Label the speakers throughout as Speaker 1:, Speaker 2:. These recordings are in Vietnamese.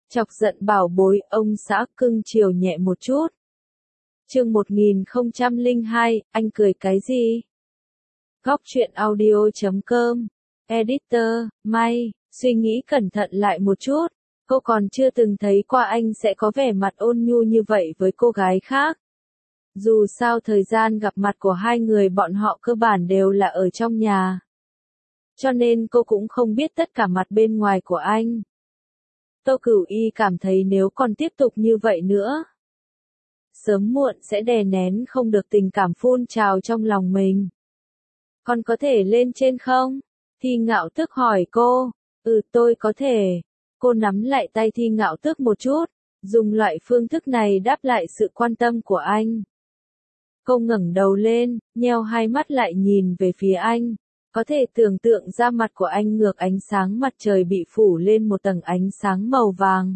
Speaker 1: Chọc giận bảo bối, ông xã cưng chiều nhẹ một chút. Chương 1002, anh cười cái gì? Góc truyện audio.com. Editor, May, suy nghĩ cẩn thận lại một chút. Cô còn chưa từng thấy qua anh sẽ có vẻ mặt ôn nhu như vậy với cô gái khác. Dù sao thời gian gặp mặt của hai người bọn họ cơ bản đều là ở trong nhà. Cho nên cô cũng không biết tất cả mặt bên ngoài của anh. Tô Cửu Y cảm thấy nếu còn tiếp tục như vậy nữa, sớm muộn sẽ đè nén không được tình cảm phun trào trong lòng mình. Con có thể lên trên không? Thi Ngạo Tước hỏi cô. Tôi có thể. Cô nắm lại tay Thi Ngạo Tước một chút, dùng loại phương thức này đáp lại sự quan tâm của anh. Cô ngẩng đầu lên, nheo hai mắt lại nhìn về phía anh. Có thể tưởng tượng ra mặt của anh ngược ánh sáng mặt trời bị phủ lên một tầng ánh sáng màu vàng.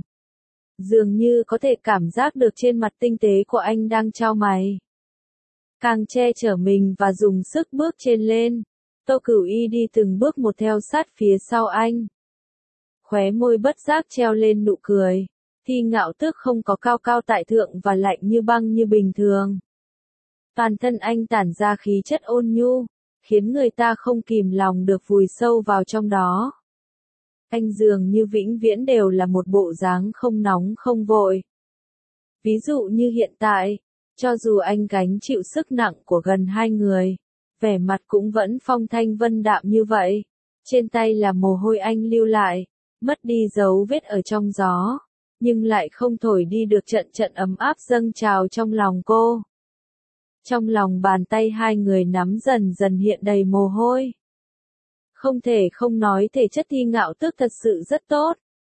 Speaker 1: Dường như có thể cảm giác được trên mặt tinh tế của anh đang chau mày. Càng che chở mình và dùng sức bước trên lên. Tô Cửu Y đi từng bước một theo sát phía sau anh. Khóe môi bất giác treo lên nụ cười. Thi Ngạo Tước không có cao cao tại thượng và lạnh như băng như bình thường. Toàn thân anh tản ra khí chất ôn nhu, khiến người ta không kìm lòng được vùi sâu vào trong đó. Anh dường như vĩnh viễn đều là một bộ dáng không nóng không vội. Ví dụ như hiện tại, cho dù anh gánh chịu sức nặng của gần hai người, vẻ mặt cũng vẫn phong thanh vân đạm như vậy. Trên tay là mồ hôi anh lưu lại, mất đi dấu vết ở trong gió, nhưng lại không thổi đi được trận trận ấm áp dâng trào trong lòng cô. Trong lòng bàn tay hai người nắm dần dần hiện đầy mồ hôi. Không thể không nói thể chất Thi Ngạo Tước thật sự rất tốt.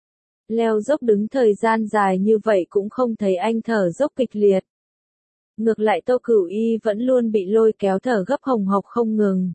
Speaker 1: Leo dốc đứng thời gian dài như vậy cũng không thấy anh thở dốc kịch liệt. Ngược lại Tô Cửu Y vẫn luôn bị lôi kéo thở gấp hồng hộc không ngừng.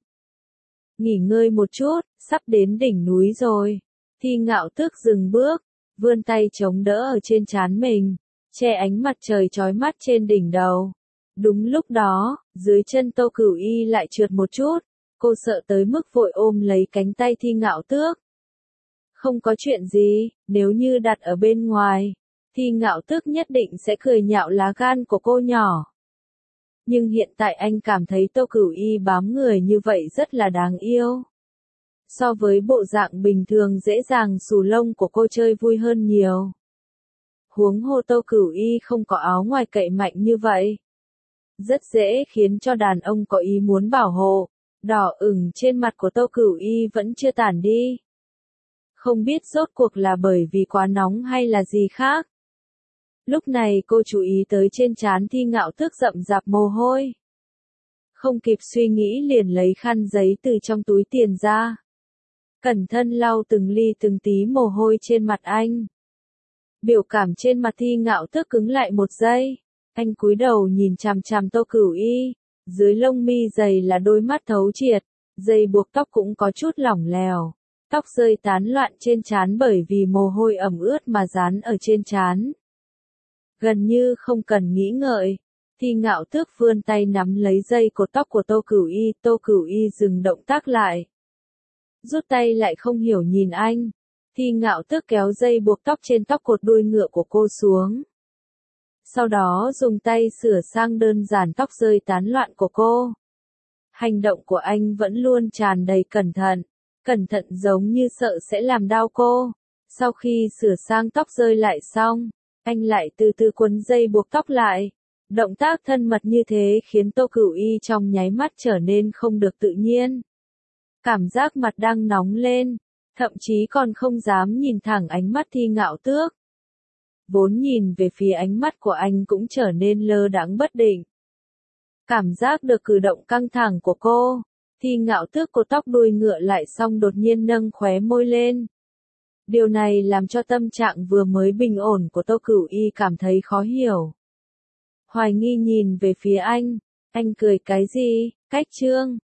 Speaker 1: Nghỉ ngơi một chút, sắp đến đỉnh núi rồi. Thi Ngạo Tước dừng bước, vươn tay chống đỡ ở trên trán mình, che ánh mặt trời chói mắt trên đỉnh đầu. Đúng lúc đó, dưới chân Tô Cửu Y lại trượt một chút, cô sợ tới mức vội ôm lấy cánh tay Thi Ngạo Tước. Không có chuyện gì, nếu như đặt ở bên ngoài, Thi Ngạo Tước nhất định sẽ cười nhạo lá gan của cô nhỏ. Nhưng hiện tại anh cảm thấy Tô Cửu Y bám người như vậy rất là đáng yêu. So với bộ dạng bình thường dễ dàng xù lông của cô chơi vui hơn nhiều. Huống hồ Tô Cửu Y không có áo ngoài cậy mạnh như vậy. Rất dễ khiến cho đàn ông có ý muốn bảo hộ. Đỏ ửng trên mặt của Tô Cửu Y vẫn chưa tản đi. Không biết rốt cuộc là bởi vì quá nóng hay là gì khác. Lúc này cô chú ý tới trên trán Thi Ngạo Tước rậm rạp mồ hôi. Không kịp suy nghĩ liền lấy khăn giấy từ trong túi tiền ra. Cẩn thận lau từng ly từng tí mồ hôi trên mặt anh. Biểu cảm trên mặt Thi Ngạo Tước cứng lại một giây. Anh cúi đầu nhìn chằm chằm Tô Cửu Y. Dưới lông mi dày là đôi mắt thấu triệt, dây buộc tóc cũng có chút lỏng lẻo. Tóc rơi tán loạn trên trán bởi vì mồ hôi ẩm ướt mà dán ở trên trán. Gần như không cần nghĩ ngợi, Thi Ngạo Tước vươn tay nắm lấy dây cột tóc của Tô Cửu Y. Tô Cửu Y dừng động tác lại. Rút tay lại không hiểu nhìn anh. Thi Ngạo Tước kéo dây buộc tóc trên tóc cột đuôi ngựa của cô xuống. Sau đó dùng tay sửa sang đơn giản tóc rơi tán loạn của cô. Hành động của anh vẫn luôn tràn đầy cẩn thận giống như sợ sẽ làm đau cô. Sau khi sửa sang tóc rơi lại xong, anh lại từ từ quấn dây buộc tóc lại. Động tác thân mật như thế khiến Tô Cửu Y trong nháy mắt trở nên không được tự nhiên. Cảm giác mặt đang nóng lên, thậm chí còn không dám nhìn thẳng ánh mắt Thi Ngạo Tước. Vốn nhìn về phía ánh mắt của anh cũng trở nên lơ đãng bất định. Cảm giác được cử động căng thẳng của cô, Thi Ngạo Tước cột tóc đuôi ngựa lại xong đột nhiên nâng khóe môi lên. Điều này làm cho tâm trạng vừa mới bình ổn của Tô Cửu Y cảm thấy khó hiểu. Hoài nghi nhìn về phía anh cười cái gì, cách trương,